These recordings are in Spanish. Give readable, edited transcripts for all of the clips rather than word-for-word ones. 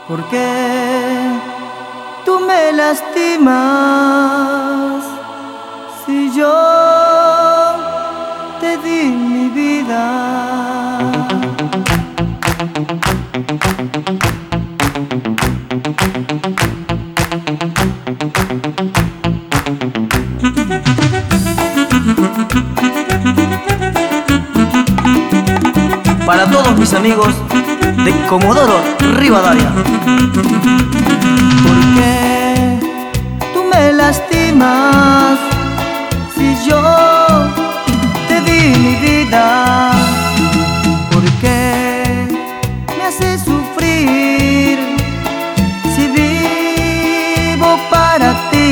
¿Por qué tú me lastimas si yo te di mi vida? Para todos mis amigos de Comodoro Rivadavia. ¿Por qué tú me lastimas si yo te di mi vida? ¿Por qué me haces sufrir si vivo para ti?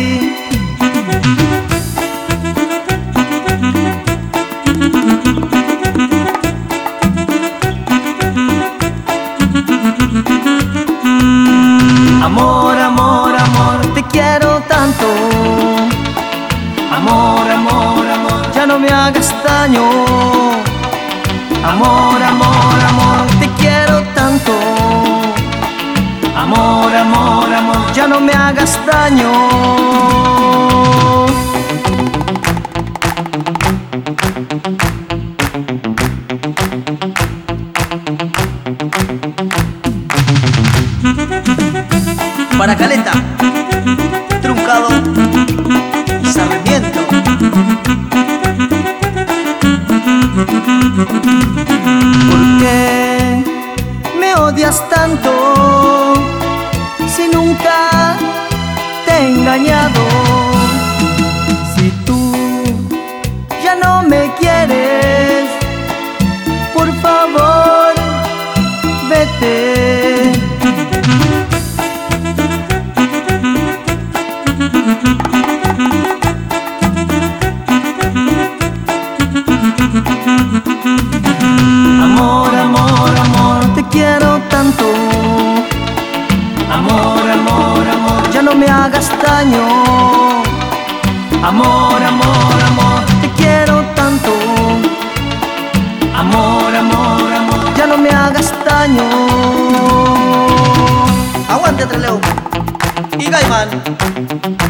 Amor, amor, amor, te quiero tanto. Amor, amor, amor, ya no me hagas daño. Amor, amor, amor, te quiero tanto. Amor, amor, amor, ya no me hagas daño. Para Caleta, Truncado y Sarmiento. ¿Por qué me odias tanto si nunca te he engañado? Si tú ya no me quieres, por favor, vete. Amor, amor, amor, te quiero tanto. Amor, amor, amor, ya no me hagas daño. Amor, amor, amor, te quiero tanto. Amor, amor, amor, ya no me hagas daño. Aguante Trelew y Gaiman.